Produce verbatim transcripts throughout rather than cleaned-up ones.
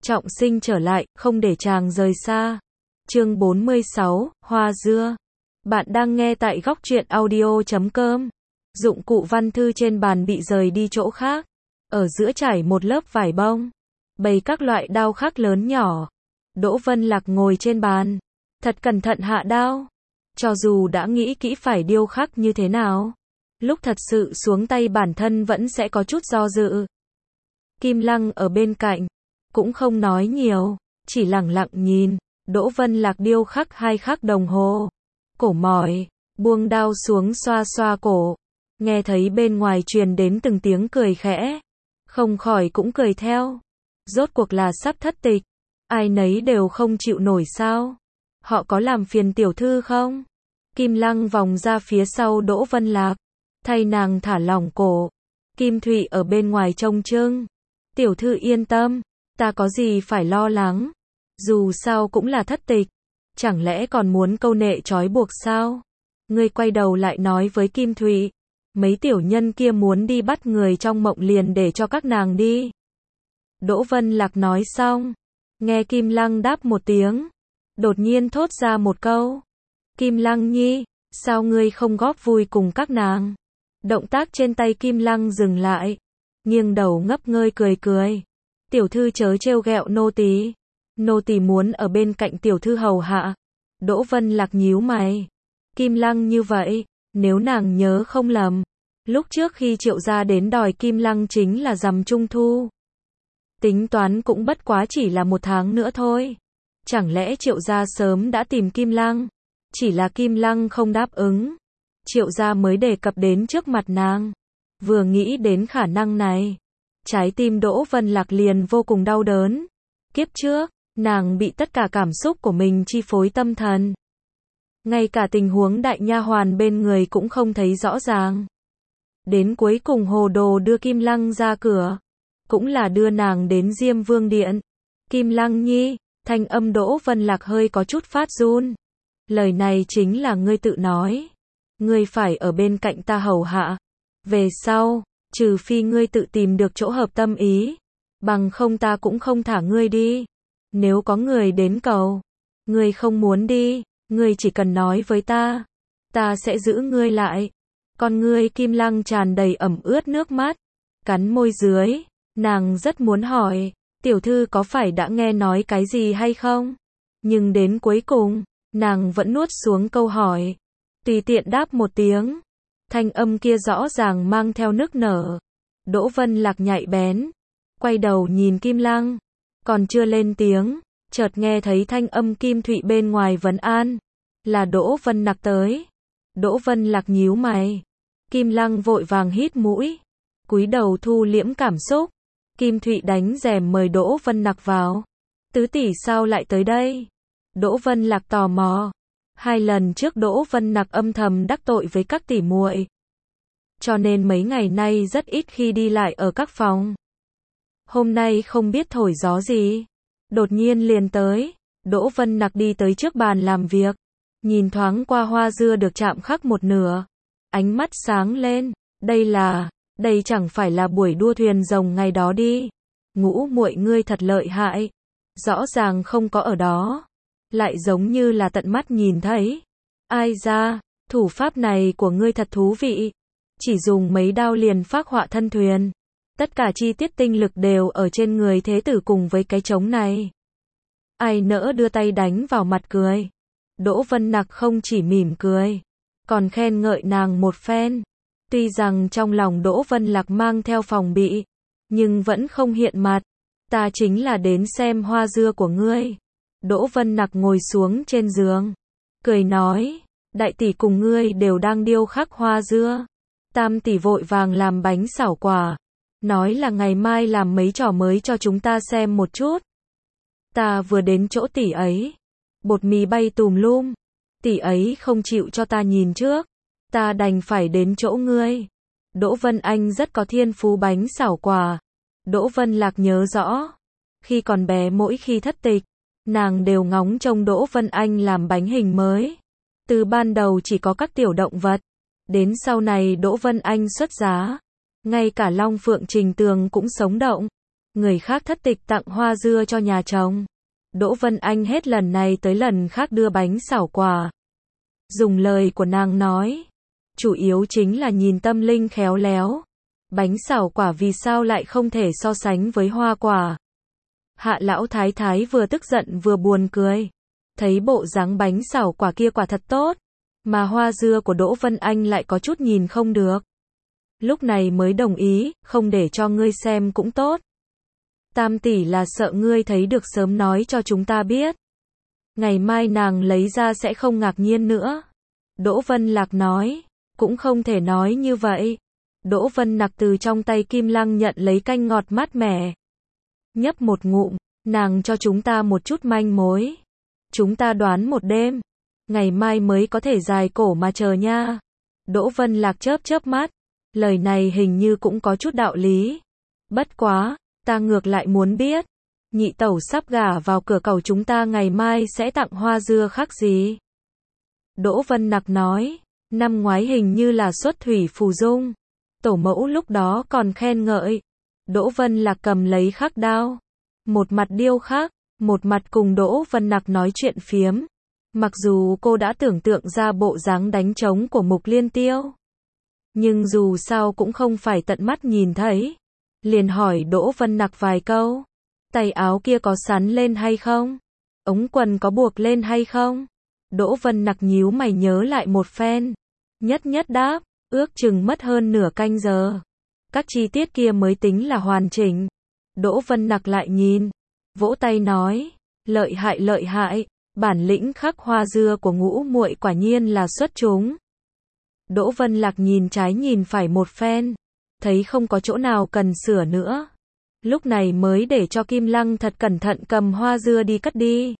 trọng sinh trở lại, không để chàng rời xa. Chương bốn mươi sáu, Hoa Dưa. Bạn đang nghe tại góc truyện audio chấm com. Dụng cụ văn thư trên bàn bị rời đi chỗ khác. Ở giữa trải một lớp vải bông. Bày các loại đao khắc lớn nhỏ. Đỗ Vân Lạc ngồi trên bàn. Thật cẩn thận hạ đao. Cho dù đã nghĩ kỹ phải điêu khắc như thế nào. Lúc thật sự xuống tay bản thân vẫn sẽ có chút do dự. Kim Lăng ở bên cạnh. Cũng không nói nhiều. Chỉ lặng lặng nhìn. Đỗ Vân Lạc điêu khắc hai khắc đồng hồ. Cổ mỏi. Buông đao xuống xoa xoa cổ. Nghe thấy bên ngoài truyền đến từng tiếng cười khẽ. Không khỏi cũng cười theo. Rốt cuộc là sắp thất tịch. Ai nấy đều không chịu nổi sao. Họ có làm phiền tiểu thư không? Kim Lăng vòng ra phía sau Đỗ Vân Lạc. Thay nàng thả lỏng cổ. Kim Thụy ở bên ngoài trông chừng. Tiểu thư yên tâm. Ta có gì phải lo lắng. Dù sao cũng là thất tịch. Chẳng lẽ còn muốn câu nệ trói buộc sao? Ngươi quay đầu lại nói với Kim Thụy. Mấy tiểu nhân kia muốn đi bắt người trong mộng liền để cho các nàng đi. Đỗ Vân Lạc nói xong. Nghe Kim Lăng đáp một tiếng. Đột nhiên thốt ra một câu. Kim Lăng nhi, sao ngươi không góp vui cùng các nàng? Động tác trên tay Kim Lăng dừng lại. Nghiêng đầu ngấp ngơi cười cười. Tiểu thư chớ trêu ghẹo nô tỳ. Nô tỳ muốn ở bên cạnh tiểu thư hầu hạ. Đỗ Vân Lạc nhíu mày. Kim Lăng như vậy, nếu nàng nhớ không lầm. Lúc trước khi Triệu gia đến đòi Kim Lăng chính là rằm trung thu. Tính toán cũng bất quá chỉ là một tháng nữa thôi. Chẳng lẽ Triệu gia sớm đã tìm Kim Lăng? Chỉ là Kim Lăng không đáp ứng. Triệu gia mới đề cập đến trước mặt nàng. Vừa nghĩ đến khả năng này. Trái tim Đỗ Vân Lạc liền vô cùng đau đớn. Kiếp trước, nàng bị tất cả cảm xúc của mình chi phối tâm thần. Ngay cả tình huống đại nha hoàn bên người cũng không thấy rõ ràng. Đến cuối cùng hồ đồ đưa Kim Lăng ra cửa. Cũng là đưa nàng đến Diêm Vương Điện. Kim Lăng nhi, thanh âm Đỗ Vân Lạc hơi có chút phát run. Lời này chính là ngươi tự nói. Ngươi phải ở bên cạnh ta hầu hạ. Về sau, trừ phi ngươi tự tìm được chỗ hợp tâm ý. Bằng không ta cũng không thả ngươi đi. Nếu có người đến cầu. Ngươi không muốn đi. Ngươi chỉ cần nói với ta. Ta sẽ giữ ngươi lại. Con ngươi Kim Lăng tràn đầy ẩm ướt nước mắt. Cắn môi dưới. Nàng rất muốn hỏi. Tiểu thư có phải đã nghe nói cái gì hay không? Nhưng đến cuối cùng. Nàng vẫn nuốt xuống câu hỏi. Tùy tiện đáp một tiếng. Thanh âm kia rõ ràng mang theo nức nở. Đỗ Vân Lạc nhạy bén. Quay đầu nhìn Kim Lăng. Còn chưa lên tiếng. Chợt nghe thấy thanh âm Kim Thụy bên ngoài vấn an. Là Đỗ Vân Lạc tới. Đỗ Vân Lạc nhíu mày. Kim Lăng vội vàng hít mũi. Cúi đầu thu liễm cảm xúc. Kim Thụy đánh rèm mời Đỗ Vân Lạc vào. Tứ tỷ sao lại tới đây? Đỗ Vân Lạc tò mò. Hai lần trước Đỗ Vân Lạc âm thầm đắc tội với các tỷ muội. Cho nên mấy ngày nay rất ít khi đi lại ở các phòng. Hôm nay không biết thổi gió gì. Đột nhiên liền tới. Đỗ Vân Lạc đi tới trước bàn làm việc. Nhìn thoáng qua hoa dưa được chạm khắc một nửa. Ánh mắt sáng lên. Đây là, đây chẳng phải là buổi đua thuyền rồng ngày đó đi. Ngũ muội ngươi thật lợi hại. Rõ ràng không có ở đó. Lại giống như là tận mắt nhìn thấy. Ai ra, thủ pháp này của ngươi thật thú vị. Chỉ dùng mấy đao liền phác họa thân thuyền. Tất cả chi tiết tinh lực đều ở trên người thế tử cùng với cái trống này. Ai nỡ đưa tay đánh vào mặt cười. Đỗ Vân Lạc không chỉ mỉm cười. Còn khen ngợi nàng một phen. Tuy rằng trong lòng Đỗ Vân Lạc mang theo phòng bị. Nhưng vẫn không hiện mặt. Ta chính là đến xem hoa dưa của ngươi. Đỗ Vân Lạc ngồi xuống trên giường. Cười nói. Đại tỷ cùng ngươi đều đang điêu khắc hoa dưa. Tam tỷ vội vàng làm bánh xảo quả. Nói là ngày mai làm mấy trò mới cho chúng ta xem một chút. Ta vừa đến chỗ tỷ ấy. Bột mì bay tùm lum. Tỷ ấy không chịu cho ta nhìn trước. Ta đành phải đến chỗ ngươi. Đỗ Vân Anh rất có thiên phú bánh xảo quả. Đỗ Vân Lạc nhớ rõ. Khi còn bé mỗi khi thất tịch. Nàng đều ngóng trông Đỗ Vân Anh làm bánh hình mới. Từ ban đầu chỉ có các tiểu động vật. Đến sau này Đỗ Vân Anh xuất giá. Ngay cả Long Phượng Trình Tường cũng sống động. người khác thất tịch tặng hoa dưa cho nhà chồng. Đỗ Vân Anh hết lần này tới lần khác đưa bánh xảo quả. Dùng lời của nàng nói, chủ yếu chính là nhìn tâm linh khéo léo. Bánh xảo quả vì sao lại không thể so sánh với hoa quả. Hạ lão thái thái vừa tức giận vừa buồn cười. Thấy bộ dáng bánh xảo quả kia quả thật tốt, mà hoa dưa của Đỗ Vân Anh lại có chút nhìn không được. Lúc này mới đồng ý, không để cho ngươi xem cũng tốt. Tam tỷ là sợ ngươi thấy được sớm nói cho chúng ta biết. Ngày mai nàng lấy ra sẽ không ngạc nhiên nữa. Đỗ Vân Lạc nói, cũng không thể nói như vậy. Đỗ Vân Nặc từ trong tay Kim Lăng nhận lấy canh ngọt mát mẻ. Nhấp một ngụm, nàng cho chúng ta một chút manh mối. Chúng ta đoán một đêm, ngày mai mới có thể dài cổ mà chờ nha. Đỗ Vân Lạc chớp chớp mắt, lời này hình như cũng có chút đạo lý. Bất quá, ta ngược lại muốn biết, nhị tẩu sắp gả vào cửa cầu chúng ta ngày mai sẽ tặng hoa dưa khác gì? Đỗ Vân Nặc nói, năm ngoái hình như là xuất thủy phù dung. Tổ mẫu lúc đó còn khen ngợi. Đỗ Vân Lạc cầm lấy khắc đao, một mặt điêu khắc, một mặt cùng Đỗ Vân Nặc nói chuyện phiếm. Mặc dù cô đã tưởng tượng ra bộ dáng đánh trống của Mục Liên Tiêu, nhưng dù sao cũng không phải tận mắt nhìn thấy. Liền hỏi Đỗ Vân Nặc vài câu. Tay áo kia có sắn lên hay không? Ống quần có buộc lên hay không? Đỗ Vân Nặc nhíu mày nhớ lại một phen. Nhất nhất đáp, ước chừng mất hơn nửa canh giờ. Các chi tiết kia mới tính là hoàn chỉnh. Đỗ Vân Nặc lại nhìn, vỗ tay nói, lợi hại lợi hại, bản lĩnh khắc hoa dưa của Ngũ muội quả nhiên là xuất chúng. Đỗ Vân Lạc nhìn trái nhìn phải một phen, thấy không có chỗ nào cần sửa nữa. Lúc này mới để cho Kim Lăng thật cẩn thận cầm hoa dưa đi cất đi.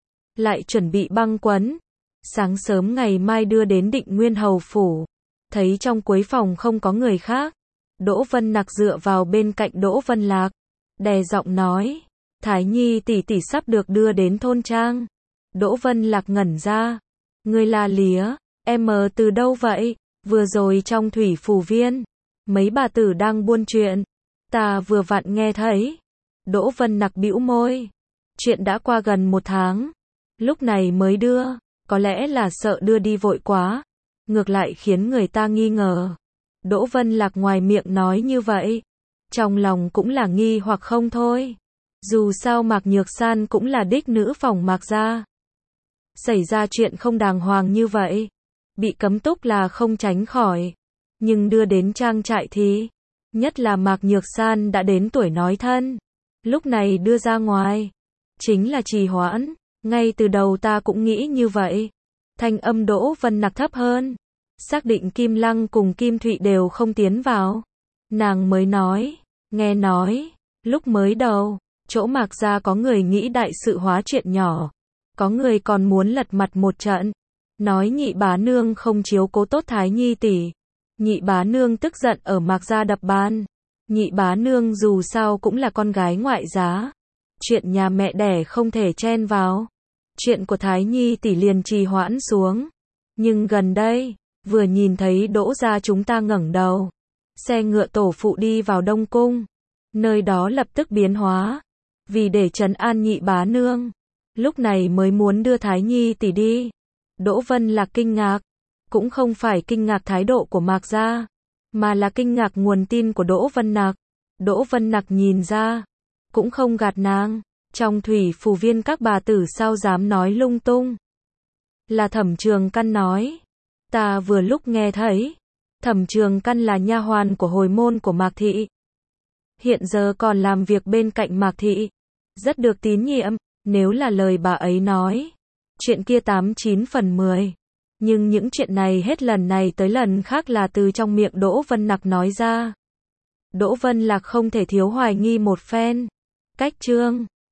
Lại chuẩn bị băng quấn. Sáng sớm ngày mai đưa đến Định Nguyên hầu phủ. Thấy trong cuối phòng không có người khác. Đỗ Vân Nặc dựa vào bên cạnh Đỗ Vân Lạc, đè giọng nói, Thái Nhi tỷ tỷ sắp được đưa đến thôn trang. Đỗ Vân Lạc ngẩn ra. Ngươi là Lía, em từ đâu vậy? Vừa rồi trong thủy phù viên, mấy bà tử đang buôn chuyện, ta vừa vặn nghe thấy. Đỗ Vân Nặc bĩu môi. Chuyện đã qua gần một tháng, lúc này mới đưa, có lẽ là sợ đưa đi vội quá, ngược lại khiến người ta nghi ngờ. Đỗ Vân Lạc ngoài miệng nói như vậy, trong lòng cũng là nghi hoặc không thôi. Dù sao Mạc Nhược San cũng là đích nữ phòng Mạc gia. Xảy ra chuyện không đàng hoàng như vậy, bị cấm túc là không tránh khỏi. Nhưng đưa đến trang trại thì, nhất là Mạc Nhược San đã đến tuổi nói thân, lúc này đưa ra ngoài, chính là trì hoãn. Ngay từ đầu ta cũng nghĩ như vậy. Thanh âm Đỗ Vân Nặc thấp hơn, xác định Kim Lăng cùng Kim Thụy đều không tiến vào. Nàng mới nói, nghe nói, lúc mới đầu, chỗ Mạc gia có người nghĩ đại sự hóa chuyện nhỏ, có người còn muốn lật mặt một trận, nói nhị bá nương không chiếu cố tốt Thái Nhi tỷ. Nhị bá nương tức giận ở Mạc gia đập bàn. Nhị bá nương dù sao cũng là con gái ngoại giá, chuyện nhà mẹ đẻ không thể chen vào. Chuyện của Thái Nhi tỷ liền trì hoãn xuống. Nhưng gần đây, vừa nhìn thấy Đỗ gia chúng ta ngẩng đầu, xe ngựa tổ phụ đi vào Đông Cung, nơi đó lập tức biến hóa. Vì để trấn an nhị bá nương, lúc này mới muốn đưa Thái Nhi tỷ đi. Đỗ Vân Lạc kinh ngạc, cũng không phải kinh ngạc thái độ của Mạc gia, mà là kinh ngạc nguồn tin của Đỗ Vân Nặc. Đỗ Vân Nặc nhìn ra, cũng không gạt nàng. Trong thủy phù viên các bà tử sao dám nói lung tung. Là Thẩm Trường Căn nói. Ta vừa lúc nghe thấy, Thẩm Trường Căn là nha hoàn của hồi môn của Mạc thị. Hiện giờ còn làm việc bên cạnh Mạc thị, rất được tín nhiệm. Nếu là lời bà ấy nói, chuyện kia tám chín phần mười. Nhưng những chuyện này hết lần này tới lần khác là từ trong miệng Đỗ Vân Nặc nói ra. Đỗ Vân Lạc không thể thiếu hoài nghi một phen. Cách chương